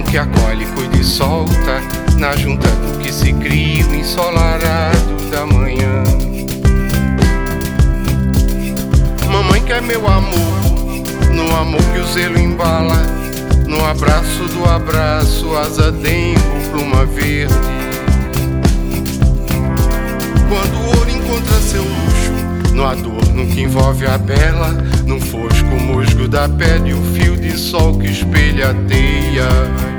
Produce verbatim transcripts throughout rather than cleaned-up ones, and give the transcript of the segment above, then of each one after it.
que acolhe, cuida e solta, na junta do que se cria o ensolarado da manhã. Mamãe quer meu amor, no amor que o zelo embala, no abraço do abraço, asa dengo, pluma verde. Quando o ouro encontra seu luxo, no adorno que envolve a bela, no fosco musgo da pele, o fio de sol que espelha a teia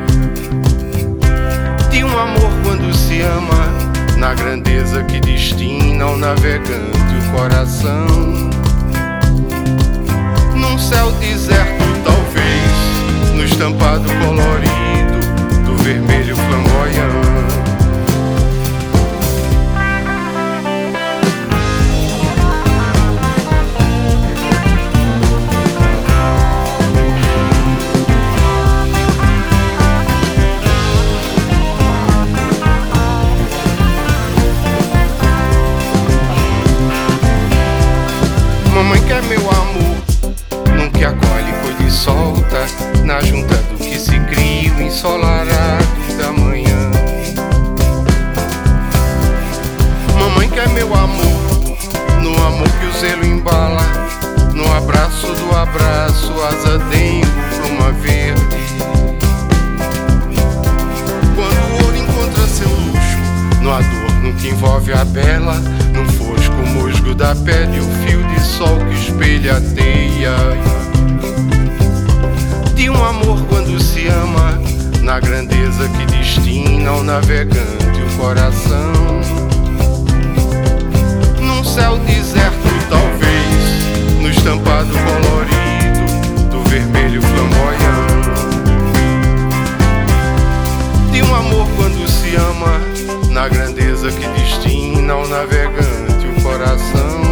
de um amor quando se ama, na grandeza que destina ao navegante o coração. Num céu deserto talvez, no estampado colorido do vermelho flamboyante. Mamãe quer meu amor, num que acolhe, cuida e solta, na junta do que se cria o ensolarado da manhã. Mamãe quer meu amor, no amor que o zelo embala, no abraço do abraço, asa dengo, pluma verde. Quando o ouro encontra seu luxo, no adorno que envolve a bela, no fosco musgo da pele, o fio de sol que espelha a teia de um amor quando se ama, na grandeza que destina ao navegante o coração. Num céu deserto talvez, no estampado colorido do vermelho flamboyante, de um amor quando se ama, na grandeza que destina ao navegante o coração.